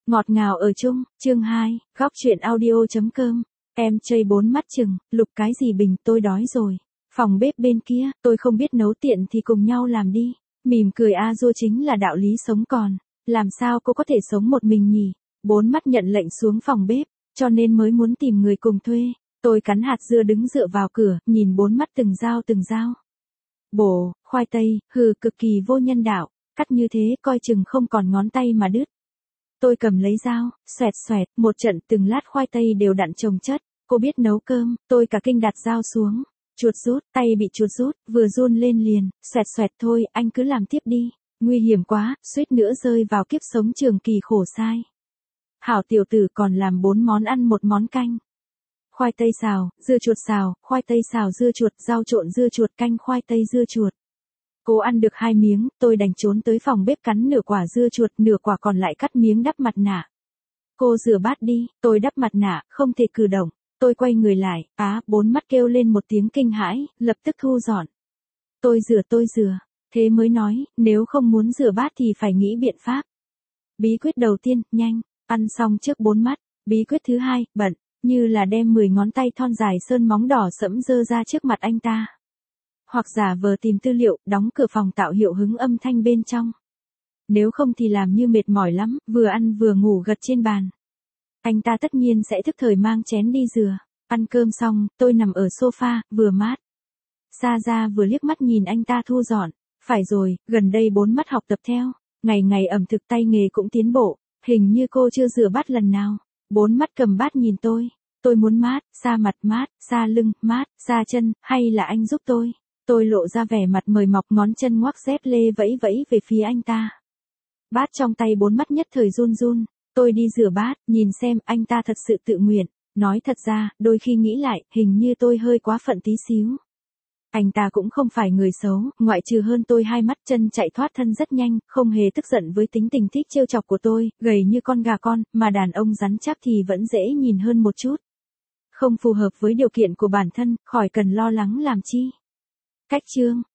Ngọt ngào ở chung, chương 2, góc truyện audio.com. Em chơi bốn mắt chừng, lục cái gì bình, tôi đói rồi. Phòng bếp bên kia, tôi không biết nấu tiện thì cùng nhau làm đi. Mỉm cười a dua chính là đạo lý sống còn. Làm sao cô có thể sống một mình nhỉ? Bốn mắt nhận lệnh xuống phòng bếp, cho nên mới muốn tìm người cùng thuê. Tôi cắn hạt dưa đứng dựa vào cửa, nhìn bốn mắt từng dao. Bổ, khoai tây, cực kỳ vô nhân đạo. Cắt như thế coi chừng không còn ngón tay mà đứt. Tôi cầm lấy dao, xoẹt, một trận từng lát khoai tây đều đặn chồng chất. Cô biết nấu cơm, tôi cả kinh đặt dao xuống. Chuột rút, tay bị chuột rút, vừa run lên liền, xoẹt thôi, anh cứ làm tiếp đi. Nguy hiểm quá, suýt nữa rơi vào kiếp sống trường kỳ khổ sai. Hảo tiểu tử còn làm 4 món ăn một món canh. Khoai tây xào, dưa chuột xào, khoai tây xào dưa chuột, rau trộn dưa chuột canh khoai tây dưa chuột. Cô ăn được 2 miếng, tôi đành trốn tới phòng bếp cắn nửa quả dưa chuột, nửa quả còn lại cắt miếng đắp mặt nạ. Cô rửa bát đi, tôi đắp mặt nạ, không thể cử động. Tôi quay người lại, bốn mắt kêu lên một tiếng kinh hãi, lập tức thu dọn. Tôi rửa, thế mới nói, nếu không muốn rửa bát thì phải nghĩ biện pháp. Bí quyết đầu tiên, nhanh, ăn xong trước bốn mắt. Bí quyết thứ hai, bận, như là đem 10 ngón tay thon dài sơn móng đỏ sẫm dơ ra trước mặt anh ta. Hoặc giả vờ tìm tư liệu, đóng cửa phòng tạo hiệu hứng âm thanh bên trong. Nếu không thì làm như mệt mỏi lắm, vừa ăn vừa ngủ gật trên bàn. Anh ta tất nhiên sẽ thức thời mang chén đi rửa. Ăn cơm xong, tôi nằm ở sofa, vừa mát. Xa ra vừa liếc mắt nhìn anh ta thu dọn. Phải rồi, gần đây bốn mắt học tập theo. Ngày ẩm thực tay nghề cũng tiến bộ. Hình như cô chưa rửa bát lần nào. Bốn mắt cầm bát nhìn tôi. Tôi muốn mát, xa mặt mát, xa lưng, mát, xa chân, hay là anh giúp tôi? Tôi lộ ra vẻ mặt mời mọc, ngón chân ngoắc dép lê vẫy về phía anh ta. Bát trong tay bốn mắt nhất thời run. Tôi đi rửa bát, nhìn xem anh ta thật sự tự nguyện. Nói thật ra, đôi khi nghĩ lại, hình như tôi hơi quá phận tí xíu. Anh ta cũng không phải người xấu, ngoại trừ hơn tôi 2 mắt, chân chạy thoát thân rất nhanh, không hề tức giận với tính tình thích trêu chọc của tôi, gầy như con gà con, mà đàn ông rắn chắc thì vẫn dễ nhìn hơn một chút. Không phù hợp với điều kiện của bản thân, khỏi cần lo lắng làm chi. Cách chương